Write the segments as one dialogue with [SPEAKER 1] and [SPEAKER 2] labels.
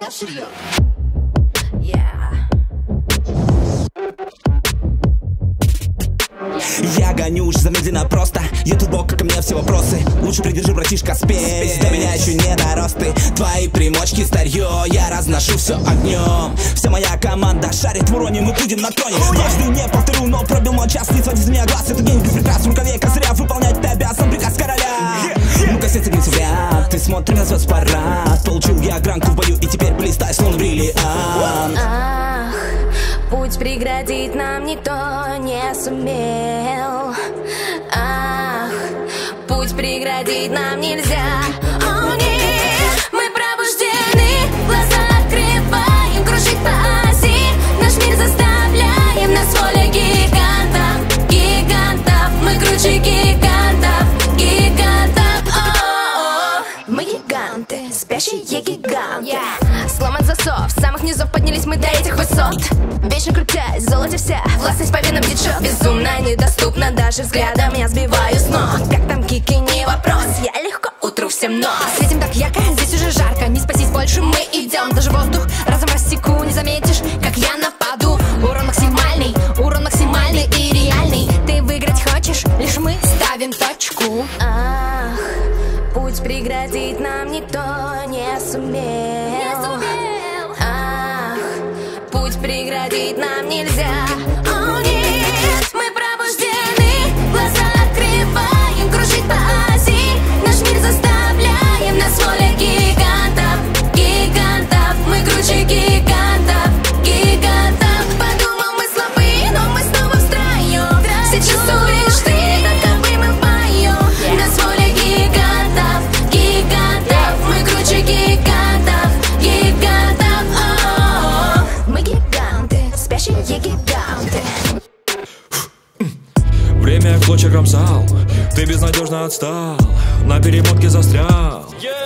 [SPEAKER 1] Я гоню уж замедленно просто. Ютубок, как и мне все вопросы. Лучше придержи, братишка, спесь. До меня еще не доросты. Твои примочки старье. Я разношу все огнем. Вся моя команда шарит в уроне. Мы будем на троне. Дважды не повторю, но пробил мой час. Не своди с меня глаз. Это гений без прикрас. В рукаве козыря. Выполнять ты обязан приказ короля. Ну-ка, сердце гнется в ряд. Ты смотри на звезд парад. Получил я гранку в бою. И теперь блистай, словно бриллиант.
[SPEAKER 2] Путь преградить нам никто не сумел. Ах, путь преградить нам нельзя. О, нет, мы пробуждены, глаза открываем, кружить по оси. Наш мир заставляем, нас воля гигантов, гигантов. Мы круче гигантов, гигантов. О-о-о. Мы гиганты, спящие гиганты. Сломан засов, с самых низов поднялись мы до этих высот. Вечно крутясь, в золоте вся властность по венам течет. Безумно недоступна, даже взглядом я сбиваю с ног. Как там кики, не вопрос, я легко утру всем ног. Светим так ярко, здесь уже жарко, не спастись больше мы идем. Даже воздух разом рассеку, не заметишь, как я нападу. Урон максимальный и реальный. Ты выиграть хочешь, лишь мы ставим точку. Ах, путь преградить нам никто не сумел. Путь преградить нам нельзя. О, нет, мы пробуждены, глаза открываем, кружить по оси. Наш мир заставляем, нас воля гигантов, гигантов. Мы круче гигантов, гигантов. Подумал, мы слабые, но мы снова втроем. Все чувствуешь ты, таковы мы поем. Нас воля гигантов, гигантов. Мы круче гигантов, гигантов. Мы гиганты, спящие гиганты.
[SPEAKER 3] Время в клочья кромсал, ты безнадежно отстал, на перемотке застрял.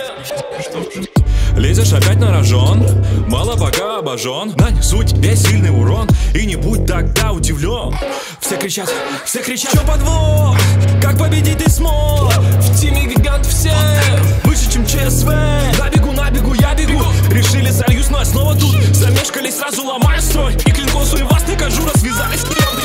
[SPEAKER 3] Лезешь опять на рожон, мало пока обожжен. Дань суть, весь сильный урон, и не будь тогда удивлен. Все кричат, что подвох, как победить ты смог. В тиме гигант все, выше чем ЧСВ. На бегу, я бегу, решили сольюсь, но я снова тут. Замешкались, сразу ломаю строй, и клинком свой вас накажу. Развязались вперед.